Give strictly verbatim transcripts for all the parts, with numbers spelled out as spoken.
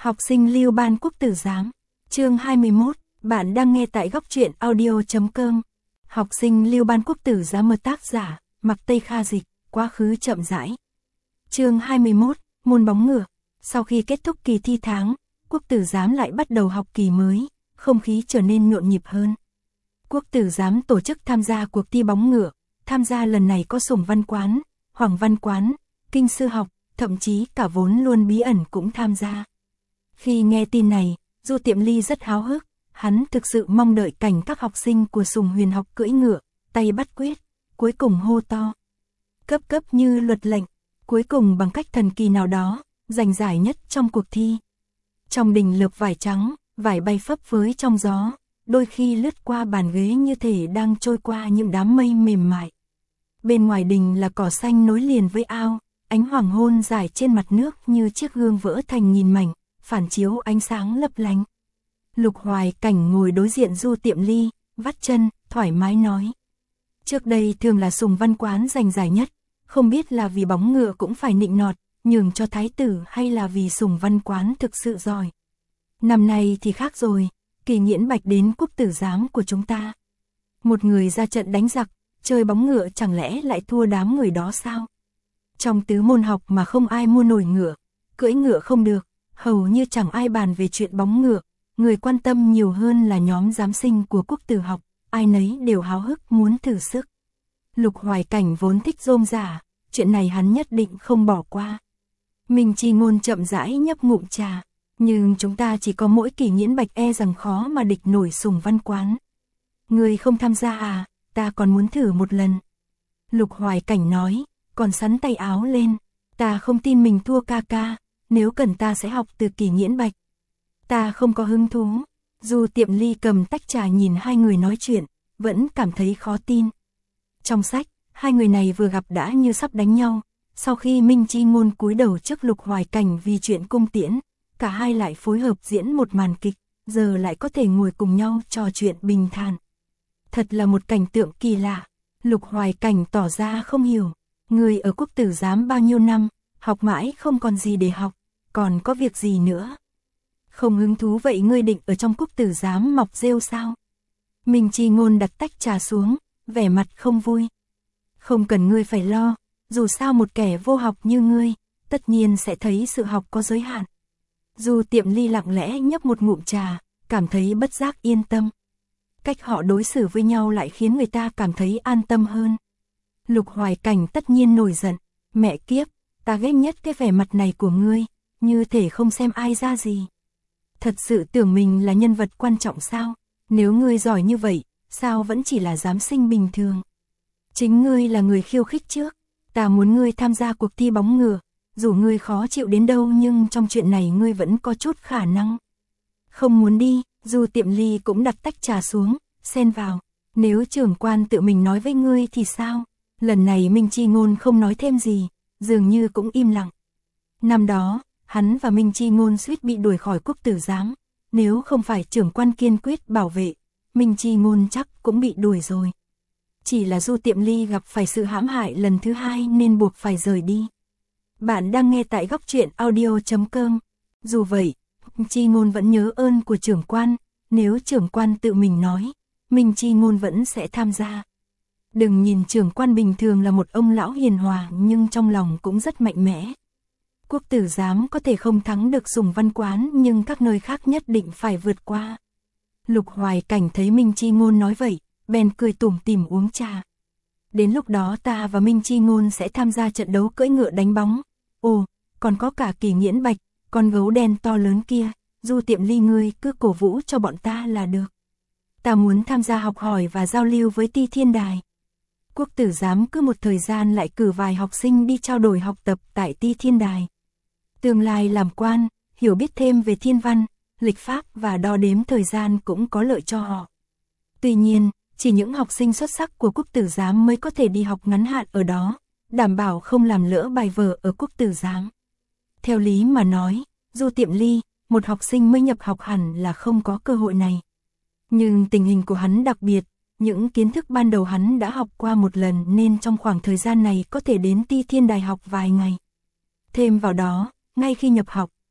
Học sinh lưu ban quốc tử giám. Chương hai mươi mốt, bạn đang nghe tại góc truyện audio chấm com. Học sinh lưu ban quốc tử giám mật tác giả, Mạc Tây Kha dịch, quá khứ chậm rãi. Chương hai mươi mốt, môn bóng ngựa. Sau khi kết thúc kỳ thi tháng, quốc tử giám lại bắt đầu học kỳ mới, không khí trở nên nhộn nhịp hơn. Quốc tử giám tổ chức tham gia cuộc thi bóng ngựa, tham gia lần này có Sùng Văn Quán, Hoàng Văn Quán, Kinh Sư Học, thậm chí cả vốn luôn bí ẩn cũng tham gia. Khi nghe tin này, Du Tiệm Ly rất háo hức, hắn thực sự mong đợi cảnh các học sinh của Sùng Huyền học cưỡi ngựa, tay bắt quyết, cuối cùng hô to. Cấp cấp như luật lệnh, cuối cùng bằng cách thần kỳ nào đó, giành giải nhất trong cuộc thi. Trong đình lợp vải trắng, vải bay phấp phới trong gió, đôi khi lướt qua bàn ghế như thể đang trôi qua những đám mây mềm mại. Bên ngoài đình là cỏ xanh nối liền với ao, ánh hoàng hôn rải trên mặt nước như chiếc gương vỡ thành nghìn mảnh, phản chiếu ánh sáng lấp lánh. Lục Hoài Cảnh ngồi đối diện Du Tiệm Ly, vắt chân, thoải mái nói. Trước đây thường là Sùng Văn Quán giành giải nhất, không biết là vì bóng ngựa cũng phải nịnh nọt, nhường cho thái tử hay là vì Sùng Văn Quán thực sự giỏi. Năm nay thì khác rồi, Kỳ Nghiễn Bạch đến quốc tử giám của chúng ta. Một người ra trận đánh giặc, chơi bóng ngựa chẳng lẽ lại thua đám người đó sao? Trong tứ môn học mà không ai mua nổi ngựa, cưỡi ngựa không được, hầu như chẳng ai bàn về chuyện bóng ngựa, người quan tâm nhiều hơn là nhóm giám sinh của quốc tử học, ai nấy đều háo hức muốn thử sức. Lục Hoài Cảnh vốn thích rôm rả, chuyện này hắn nhất định không bỏ qua. Minh Chi Ngôn chậm rãi nhấp ngụm trà, nhưng chúng ta chỉ có mỗi Kỳ Nghiễn Bạch e rằng khó mà địch nổi Sùng Văn Quán. Người không tham gia à, ta còn muốn thử một lần. Lục Hoài Cảnh nói, còn sắn tay áo lên, ta không tin mình thua ca ca, nếu cần ta sẽ học từ Kỳ Nghiễn Bạch. Ta không có hứng thú. Du Tiệm Ly cầm tách trà nhìn hai người nói chuyện, vẫn cảm thấy khó tin. Trong sách, hai người này vừa gặp đã như sắp đánh nhau, sau khi Minh Chi Ngôn cúi đầu trước Lục Hoài Cảnh vì chuyện cung tiễn, cả hai lại phối hợp diễn một màn kịch, giờ lại có thể ngồi cùng nhau trò chuyện bình thản. Thật là một cảnh tượng kỳ lạ. Lục Hoài Cảnh tỏ ra không hiểu, người ở quốc tử giám bao nhiêu năm, học mãi không còn gì để học, còn có việc gì nữa. Không hứng thú vậy ngươi định ở trong quốc tử giám mọc rêu sao? Minh Chi Ngôn đặt tách trà xuống, vẻ mặt không vui. Không cần ngươi phải lo, dù sao một kẻ vô học như ngươi, tất nhiên sẽ thấy sự học có giới hạn. Du Tiệm Ly lặng lẽ nhấp một ngụm trà, cảm thấy bất giác yên tâm. Cách họ đối xử với nhau lại khiến người ta cảm thấy an tâm hơn. Lục Hoài Cảnh tất nhiên nổi giận, mẹ kiếp, ta ghét nhất cái vẻ mặt này của ngươi, như thể không xem ai ra gì. Thật sự tưởng mình là nhân vật quan trọng sao? Nếu ngươi giỏi như vậy, sao vẫn chỉ là giám sinh bình thường? Chính ngươi là người khiêu khích trước, ta muốn ngươi tham gia cuộc thi bóng ngựa, dù ngươi khó chịu đến đâu nhưng trong chuyện này ngươi vẫn có chút khả năng. Không muốn đi, Du Tiệm Ly cũng đặt tách trà xuống, xen vào. Nếu trưởng quan tự mình nói với ngươi thì sao? Lần này Minh Chi Ngôn không nói thêm gì, dường như cũng im lặng. Năm đó, hắn và Minh Chi Ngôn suýt bị đuổi khỏi quốc tử giám, nếu không phải trưởng quan kiên quyết bảo vệ, Minh Chi Ngôn chắc cũng bị đuổi rồi. Chỉ là Du Tiệm Ly gặp phải sự hãm hại lần thứ hai nên buộc phải rời đi. Bạn đang nghe tại góc truyện audio chấm com. Dù vậy, Minh Chi Ngôn vẫn nhớ ơn của trưởng quan, nếu trưởng quan tự mình nói, Minh Chi Ngôn vẫn sẽ tham gia. Đừng nhìn trưởng quan bình thường là một ông lão hiền hòa nhưng trong lòng cũng rất mạnh mẽ. Quốc tử giám có thể không thắng được Sùng Văn Quán nhưng các nơi khác nhất định phải vượt qua. Lục Hoài Cảnh thấy Minh Chi Ngôn nói vậy, bèn cười tủm tỉm uống trà. Đến lúc đó ta và Minh Chi Ngôn sẽ tham gia trận đấu cưỡi ngựa đánh bóng. Ồ, còn có cả Kỳ Nghiễn Bạch, con gấu đen to lớn kia, Du Tiệm Ly ngươi cứ cổ vũ cho bọn ta là được. Ta muốn tham gia học hỏi và giao lưu với Ti Thiên Đài. Quốc tử giám cứ một thời gian lại cử vài học sinh đi trao đổi học tập tại Ti Thiên Đài. Tương lai làm quan, hiểu biết thêm về thiên văn, lịch pháp và đo đếm thời gian cũng có lợi cho họ. Tuy nhiên, chỉ những học sinh xuất sắc của quốc tử giám mới có thể đi học ngắn hạn ở đó, đảm bảo không làm lỡ bài vở ở quốc tử giám. Theo lý mà nói, Du Tiệm Ly, một học sinh mới nhập học hẳn là không có cơ hội này. Nhưng tình hình của hắn đặc biệt, những kiến thức ban đầu hắn đã học qua một lần nên trong khoảng thời gian này có thể đến Ti Thiên Đài học vài ngày. Thêm vào đó, ngay khi nhập học,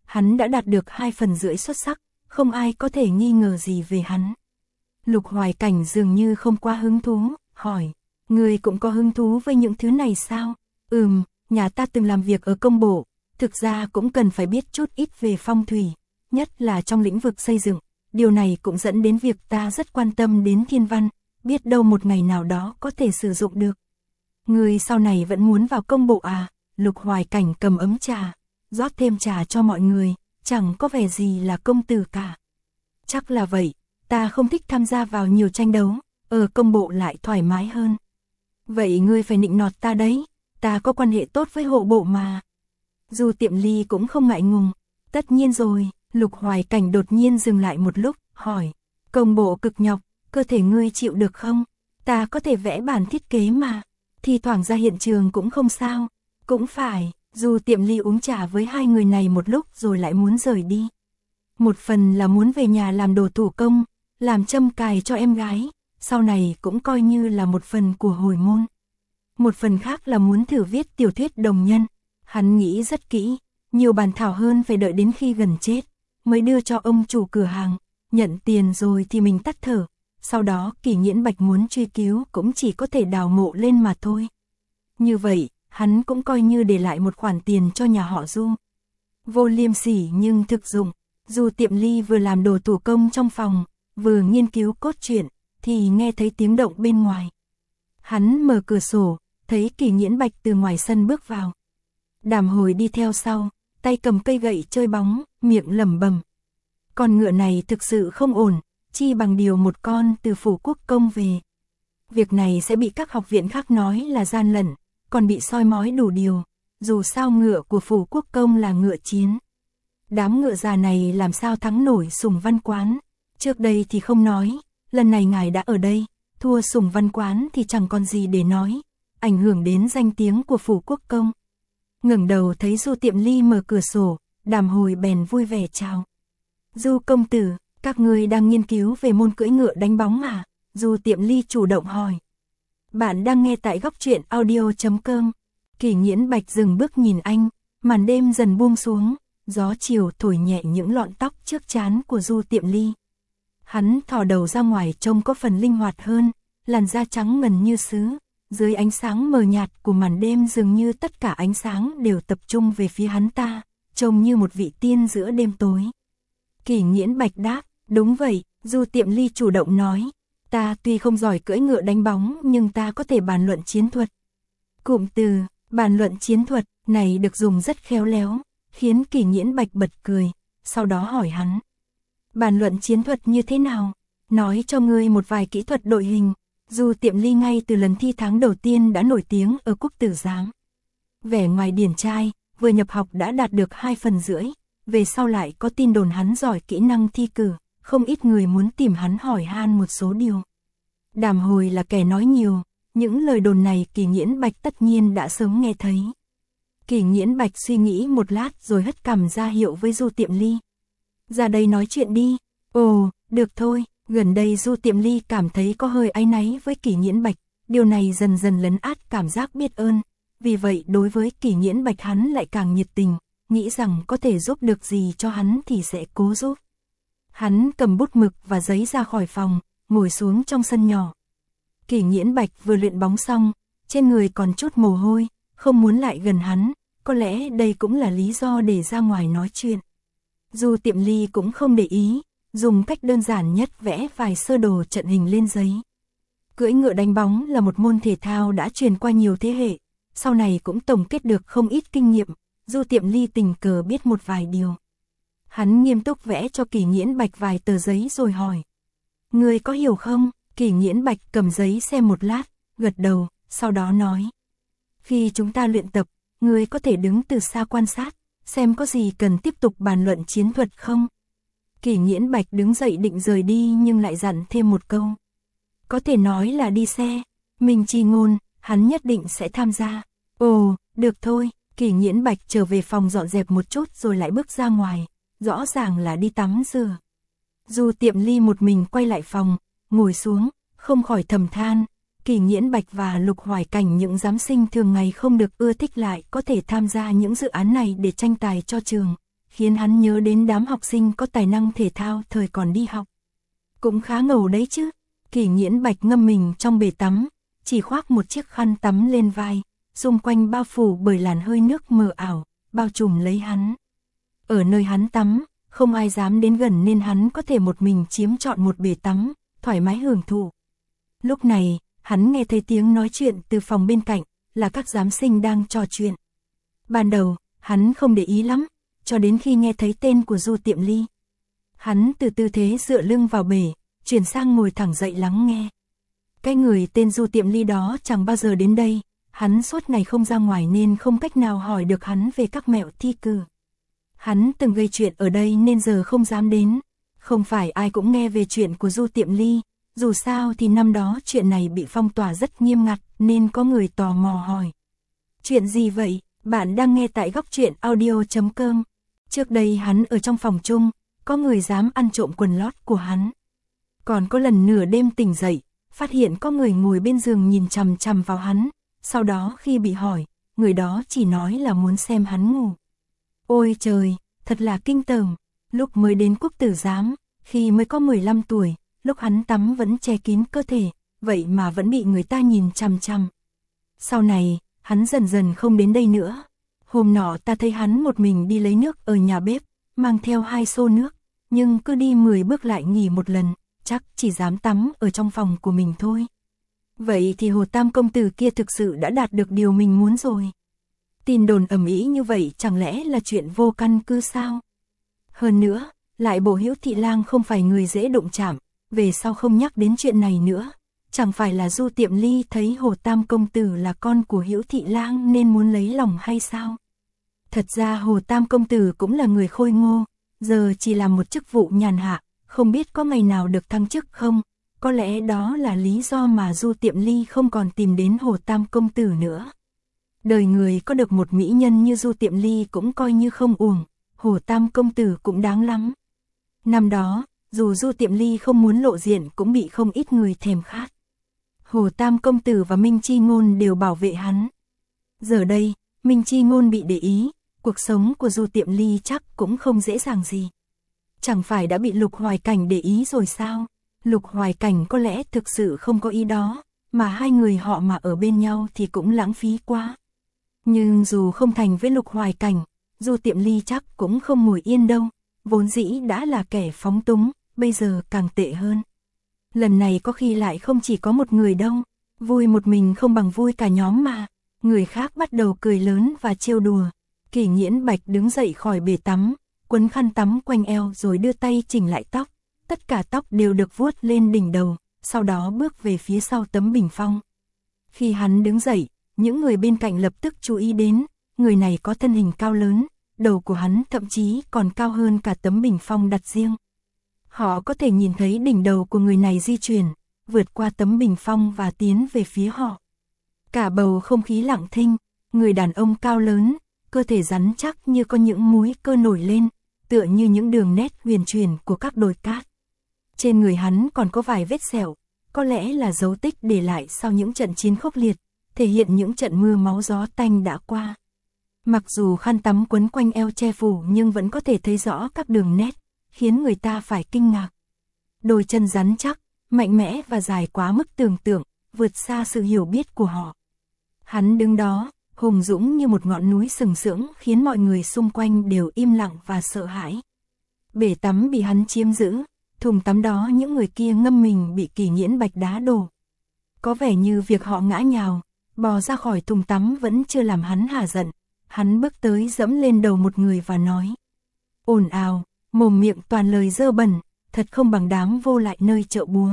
hắn đã đạt được hai phần rưỡi xuất sắc, không ai có thể nghi ngờ gì về hắn. Lục Hoài Cảnh dường như không quá hứng thú, hỏi, ngươi cũng có hứng thú với những thứ này sao? Ừm, nhà ta từng làm việc ở công bộ, thực ra cũng cần phải biết chút ít về phong thủy, nhất là trong lĩnh vực xây dựng. Điều này cũng dẫn đến việc ta rất quan tâm đến thiên văn, biết đâu một ngày nào đó có thể sử dụng được. Ngươi sau này vẫn muốn vào công bộ à? Lục Hoài Cảnh cầm ấm trà, rót thêm trà cho mọi người, chẳng có vẻ gì là công tử cả. Chắc là vậy, ta không thích tham gia vào nhiều tranh đấu, ở công bộ lại thoải mái hơn. Vậy ngươi phải nịnh nọt ta đấy, ta có quan hệ tốt với hộ bộ mà. Du Tiệm Ly cũng không ngại ngùng, tất nhiên rồi. Lục Hoài Cảnh đột nhiên dừng lại một lúc, hỏi, công bộ cực nhọc, cơ thể ngươi chịu được không? Ta có thể vẽ bản thiết kế mà, thì thoảng ra hiện trường cũng không sao. Cũng phải, Du Tiệm Ly uống trà với hai người này một lúc rồi lại muốn rời đi. Một phần là muốn về nhà làm đồ thủ công, làm châm cài cho em gái, sau này cũng coi như là một phần của hồi môn. Một phần khác là muốn thử viết tiểu thuyết đồng nhân, hắn nghĩ rất kỹ, nhiều bản thảo hơn phải đợi đến khi gần chết, mới đưa cho ông chủ cửa hàng, nhận tiền rồi thì mình tắt thở, sau đó Kỷ Nghiễn Bạch muốn truy cứu cũng chỉ có thể đào mộ lên mà thôi. Như vậy, hắn cũng coi như để lại một khoản tiền cho nhà họ Du. Vô liêm sỉ nhưng thực dụng, Du Tiệm Ly vừa làm đồ thủ công trong phòng, vừa nghiên cứu cốt truyện, thì nghe thấy tiếng động bên ngoài. Hắn mở cửa sổ, thấy Kỷ Nghiễn Bạch từ ngoài sân bước vào. Đàm Hồi đi theo sau, tay cầm cây gậy chơi bóng, miệng lẩm bẩm. Con ngựa này thực sự không ổn, chi bằng điều một con từ phủ quốc công về. Việc này sẽ bị các học viện khác nói là gian lận, còn bị soi mói đủ điều, dù sao ngựa của phủ quốc công là ngựa chiến. Đám ngựa già này làm sao thắng nổi Sùng Văn Quán, trước đây thì không nói, lần này ngài đã ở đây, thua Sùng Văn Quán thì chẳng còn gì để nói, ảnh hưởng đến danh tiếng của phủ quốc công. Ngẩng đầu thấy Du Tiệm Ly mở cửa sổ, Đàm Hồi bèn vui vẻ chào. Du công tử, các ngươi đang nghiên cứu về môn cưỡi ngựa đánh bóng à? Du Tiệm Ly chủ động hỏi. Bạn đang nghe tại góc truyện audio chấm com. Kỷ Nghiễn Bạch dừng bước nhìn anh, màn đêm dần buông xuống, gió chiều thổi nhẹ những lọn tóc trước trán của Du Tiệm Ly. Hắn thò đầu ra ngoài trông có phần linh hoạt hơn, làn da trắng ngần như sứ. Dưới ánh sáng mờ nhạt của màn đêm dường như tất cả ánh sáng đều tập trung về phía hắn ta, trông như một vị tiên giữa đêm tối. Kỷ Nghiễn Bạch đáp, đúng vậy, Du Tiệm Ly chủ động nói, ta tuy không giỏi cưỡi ngựa đánh bóng nhưng ta có thể bàn luận chiến thuật. Cụm từ, bàn luận chiến thuật, này được dùng rất khéo léo, khiến Kỷ Nghiễn Bạch bật cười, sau đó hỏi hắn. Bàn luận chiến thuật như thế nào? Nói cho ngươi một vài kỹ thuật đội hình. Du Tiệm Ly ngay từ lần thi tháng đầu tiên đã nổi tiếng ở quốc tử giám. Vẻ ngoài điển trai, vừa nhập học đã đạt được hai phần rưỡi, về sau lại có tin đồn hắn giỏi kỹ năng thi cử, không ít người muốn tìm hắn hỏi han một số điều. Đàm Hồi là kẻ nói nhiều, những lời đồn này Kỷ Nghiễn Bạch tất nhiên đã sớm nghe thấy. Kỷ Nghiễn Bạch suy nghĩ một lát rồi hất cằm ra hiệu với Du Tiệm Ly. Ra đây nói chuyện đi. Ồ, được thôi. Gần đây Du Tiệm Ly cảm thấy có hơi áy náy với Kỷ Nghiễn Bạch, điều này dần dần lấn át cảm giác biết ơn, vì vậy đối với Kỷ Nghiễn Bạch hắn lại càng nhiệt tình, nghĩ rằng có thể giúp được gì cho hắn thì sẽ cố giúp. Hắn cầm bút mực và giấy ra khỏi phòng, ngồi xuống trong sân nhỏ. Kỷ Nghiễn Bạch vừa luyện bóng xong, trên người còn chút mồ hôi, không muốn lại gần hắn, có lẽ đây cũng là lý do để ra ngoài nói chuyện. Du Tiệm Ly cũng không để ý, dùng cách đơn giản nhất vẽ vài sơ đồ trận hình lên giấy. Cưỡi ngựa đánh bóng là một môn thể thao đã truyền qua nhiều thế hệ, sau này cũng tổng kết được không ít kinh nghiệm, Du Tiệm Ly tình cờ biết một vài điều. Hắn nghiêm túc vẽ cho Kỷ Nghiễn Bạch vài tờ giấy rồi hỏi. Ngươi có hiểu không? Kỷ Nghiễn Bạch cầm giấy xem một lát, gật đầu, sau đó nói. Khi chúng ta luyện tập, ngươi có thể đứng từ xa quan sát, xem có gì cần tiếp tục bàn luận chiến thuật không? Kỷ Nghiễn Bạch đứng dậy định rời đi nhưng lại dặn thêm một câu. Có thể nói là đi xe, mình chi ngôn, hắn nhất định sẽ tham gia. Ồ, được thôi, Kỷ Nghiễn Bạch trở về phòng dọn dẹp một chút rồi lại bước ra ngoài, rõ ràng là đi tắm rửa. Du Tiệm Ly một mình quay lại phòng, ngồi xuống, không khỏi thầm than, Kỷ Nghiễn Bạch và Lục Hoài Cảnh những giám sinh thường ngày không được ưa thích lại có thể tham gia những dự án này để tranh tài cho trường, khiến hắn nhớ đến đám học sinh có tài năng thể thao thời còn đi học. Cũng khá ngầu đấy chứ. Kỷ Nghiễn Bạch ngâm mình trong bể tắm, chỉ khoác một chiếc khăn tắm lên vai, xung quanh bao phủ bởi làn hơi nước mờ ảo, bao trùm lấy hắn. Ở nơi hắn tắm, không ai dám đến gần nên hắn có thể một mình chiếm trọn một bể tắm, thoải mái hưởng thụ. Lúc này, hắn nghe thấy tiếng nói chuyện từ phòng bên cạnh, là các giám sinh đang trò chuyện. Ban đầu, hắn không để ý lắm, cho đến khi nghe thấy tên của Du Tiệm Ly. Hắn từ tư thế dựa lưng vào bể, chuyển sang ngồi thẳng dậy lắng nghe. Cái người tên Du Tiệm Ly đó chẳng bao giờ đến đây, hắn suốt ngày không ra ngoài nên không cách nào hỏi được hắn về các mẹo thi cử. Hắn từng gây chuyện ở đây nên giờ không dám đến. Không phải ai cũng nghe về chuyện của Du Tiệm Ly, dù sao thì năm đó chuyện này bị phong tỏa rất nghiêm ngặt nên có người tò mò hỏi. Chuyện gì vậy? Bạn đang nghe tại góc truyện audio chấm com. Trước đây hắn ở trong phòng chung, có người dám ăn trộm quần lót của hắn. Còn có lần nửa đêm tỉnh dậy, phát hiện có người ngồi bên giường nhìn chằm chằm vào hắn. Sau đó khi bị hỏi, người đó chỉ nói là muốn xem hắn ngủ. Ôi trời, thật là kinh tởm. Lúc mới đến Quốc Tử Giám, khi mới có mười lăm tuổi, lúc hắn tắm vẫn che kín cơ thể, vậy mà vẫn bị người ta nhìn chằm chằm. Sau này, hắn dần dần không đến đây nữa. Hôm nọ ta thấy hắn một mình đi lấy nước ở nhà bếp, mang theo hai xô nước, nhưng cứ đi mười bước lại nghỉ một lần, chắc chỉ dám tắm ở trong phòng của mình thôi. Vậy thì Hồ Tam công tử kia thực sự đã đạt được điều mình muốn rồi. Tin đồn ầm ĩ như vậy chẳng lẽ là chuyện vô căn cứ sao? Hơn nữa, lại bộ Hữu Thị Lang không phải người dễ đụng chạm, về sau không nhắc đến chuyện này nữa. Chẳng phải là Du Tiệm Ly thấy Hồ Tam công tử là con của Hữu Thị Lang nên muốn lấy lòng hay sao? Thật ra Hồ Tam công tử cũng là người khôi ngô, giờ chỉ làm một chức vụ nhàn hạ, không biết có ngày nào được thăng chức không? Có lẽ đó là lý do mà Du Tiệm Ly không còn tìm đến Hồ Tam công tử nữa. Đời người có được một mỹ nhân như Du Tiệm Ly cũng coi như không uổng, Hồ Tam công tử cũng đáng lắm. Năm đó, dù Du Tiệm Ly không muốn lộ diện cũng bị không ít người thèm khát. Hồ Tam công tử và Minh Chi Ngôn đều bảo vệ hắn. Giờ đây, Minh Chi Ngôn bị để ý, cuộc sống của Du Tiệm Ly chắc cũng không dễ dàng gì. Chẳng phải đã bị Lục Hoài Cảnh để ý rồi sao? Lục Hoài Cảnh có lẽ thực sự không có ý đó, mà hai người họ mà ở bên nhau thì cũng lãng phí quá. Nhưng dù không thành với Lục Hoài Cảnh, Du Tiệm Ly chắc cũng không ngồi yên đâu, vốn dĩ đã là kẻ phóng túng, bây giờ càng tệ hơn. Lần này có khi lại không chỉ có một người đâu, vui một mình không bằng vui cả nhóm mà. Người khác bắt đầu cười lớn và trêu đùa. Kỷ Nghiễn Bạch đứng dậy khỏi bể tắm, quấn khăn tắm quanh eo rồi đưa tay chỉnh lại tóc. Tất cả tóc đều được vuốt lên đỉnh đầu, sau đó bước về phía sau tấm bình phong. Khi hắn đứng dậy, những người bên cạnh lập tức chú ý đến, người này có thân hình cao lớn, đầu của hắn thậm chí còn cao hơn cả tấm bình phong đặt riêng. Họ có thể nhìn thấy đỉnh đầu của người này di chuyển, vượt qua tấm bình phong và tiến về phía họ. Cả bầu không khí lặng thinh, người đàn ông cao lớn, cơ thể rắn chắc như có những múi cơ nổi lên, tựa như những đường nét huyền chuyển của các đồi cát. Trên người hắn còn có vài vết sẹo, có lẽ là dấu tích để lại sau những trận chiến khốc liệt, thể hiện những trận mưa máu gió tanh đã qua. Mặc dù khăn tắm quấn quanh eo che phủ nhưng vẫn có thể thấy rõ các đường nét, khiến người ta phải kinh ngạc. Đôi chân rắn chắc, mạnh mẽ và dài quá mức tưởng tượng, vượt xa sự hiểu biết của họ. Hắn đứng đó, hùng dũng như một ngọn núi sừng sững khiến mọi người xung quanh đều im lặng và sợ hãi. Bể tắm bị hắn chiếm giữ, thùng tắm đó những người kia ngâm mình bị Kỷ Nghiễn Bạch đá đổ. Có vẻ như việc họ ngã nhào, bò ra khỏi thùng tắm vẫn chưa làm hắn hả giận. Hắn bước tới dẫm lên đầu một người và nói: ồn ào, mồm miệng toàn lời dơ bẩn, thật không bằng đám vô lại nơi chợ búa.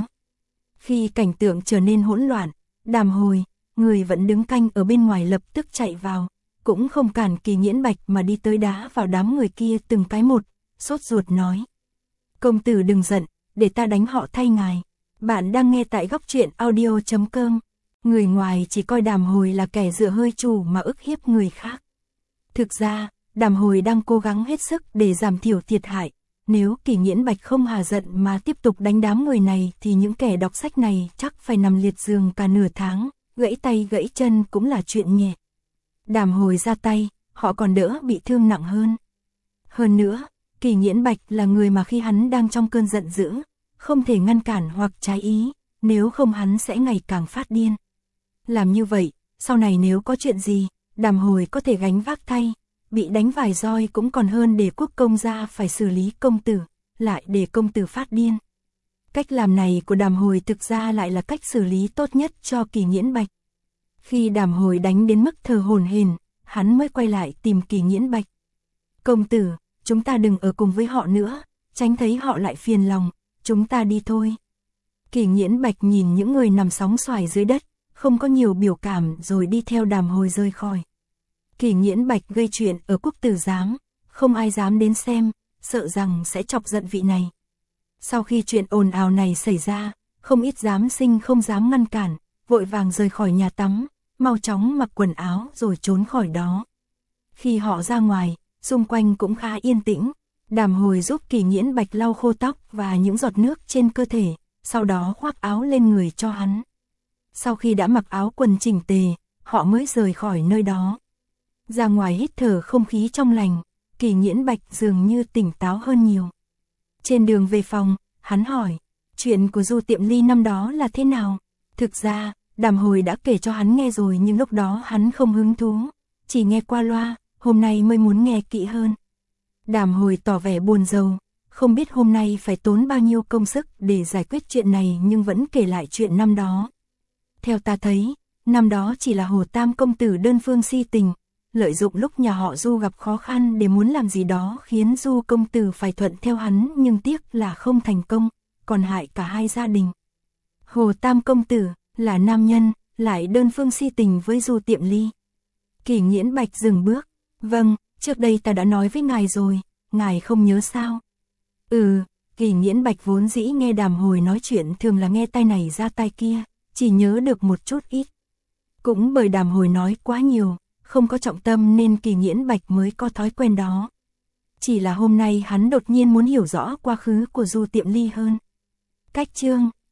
Khi cảnh tượng trở nên hỗn loạn, Đàm Hồi, người vẫn đứng canh ở bên ngoài lập tức chạy vào, cũng không cản Kỷ Nghiễn Bạch mà đi tới đá vào đám người kia từng cái một, sốt ruột nói: công tử đừng giận, để ta đánh họ thay ngài. Bạn đang nghe tại góc truyện audio chấm com. Người ngoài chỉ coi Đàm Hồi là kẻ dựa hơi chủ mà ức hiếp người khác. Thực ra, Đàm Hồi đang cố gắng hết sức để giảm thiểu thiệt hại. Nếu Kỷ Nghiễn Bạch không hà giận mà tiếp tục đánh đám người này thì những kẻ đọc sách này chắc phải nằm liệt giường cả nửa tháng, gãy tay gãy chân cũng là chuyện nhẹ. Đàm Hồi ra tay, họ còn đỡ bị thương nặng hơn. Hơn nữa, Kỳ Nghiễn Bạch là người mà khi hắn đang trong cơn giận dữ, không thể ngăn cản hoặc trái ý, nếu không hắn sẽ ngày càng phát điên. Làm như vậy, sau này nếu có chuyện gì, Đàm Hồi có thể gánh vác thay, bị đánh vài roi cũng còn hơn để quốc công gia phải xử lý công tử, lại để công tử phát điên. Cách làm này của Đàm Hồi thực ra lại là cách xử lý tốt nhất cho Kỳ Nghiễn Bạch. Khi Đàm Hồi đánh đến mức thở hổn hển, hắn mới quay lại tìm Kỳ Nghiễn Bạch. Công tử, chúng ta đừng ở cùng với họ nữa, tránh thấy họ lại phiền lòng, chúng ta đi thôi. Kỳ Nghiễn Bạch nhìn những người nằm sóng xoài dưới đất, không có nhiều biểu cảm rồi đi theo Đàm Hồi rời khỏi. Kỳ Nghiễn Bạch gây chuyện ở Quốc Tử Giám, không ai dám đến xem, sợ rằng sẽ chọc giận vị này. Sau khi chuyện ồn ào này xảy ra, không ít giám sinh không dám ngăn cản, vội vàng rời khỏi nhà tắm, mau chóng mặc quần áo rồi trốn khỏi đó. Khi họ ra ngoài, xung quanh cũng khá yên tĩnh, Đàm Hồi giúp Kỳ Nghiễn Bạch lau khô tóc và những giọt nước trên cơ thể, sau đó khoác áo lên người cho hắn. Sau khi đã mặc áo quần chỉnh tề, họ mới rời khỏi nơi đó. Ra ngoài hít thở không khí trong lành, Kỳ Nghiễn Bạch dường như tỉnh táo hơn nhiều. Trên đường về phòng, hắn hỏi, chuyện của Du Tiệm Ly năm đó là thế nào? Thực ra, Đàm Hồi đã kể cho hắn nghe rồi nhưng lúc đó hắn không hứng thú, chỉ nghe qua loa, hôm nay mới muốn nghe kỹ hơn. Đàm Hồi tỏ vẻ buồn rầu, không biết hôm nay phải tốn bao nhiêu công sức để giải quyết chuyện này nhưng vẫn kể lại chuyện năm đó. Theo ta thấy, năm đó chỉ là Hồ Tam công tử đơn phương si tình, lợi dụng lúc nhà họ Du gặp khó khăn để muốn làm gì đó khiến Du công tử phải thuận theo hắn nhưng tiếc là không thành công, còn hại cả hai gia đình. Hồ Tam công tử là nam nhân, lại đơn phương si tình với Du Tiệm Ly. Kỳ Nghiễn Bạch dừng bước, vâng, trước đây ta đã nói với ngài rồi, ngài không nhớ sao? Ừ, Kỳ Nghiễn Bạch vốn dĩ nghe Đàm Hồi nói chuyện thường là nghe tai này ra tai kia, chỉ nhớ được một chút ít. Cũng bởi Đàm Hồi nói quá nhiều, không có trọng tâm nên Kỳ Nghiễn Bạch mới có thói quen đó. Chỉ là hôm nay hắn đột nhiên muốn hiểu rõ quá khứ của Du Tiệm Ly hơn. Cách chương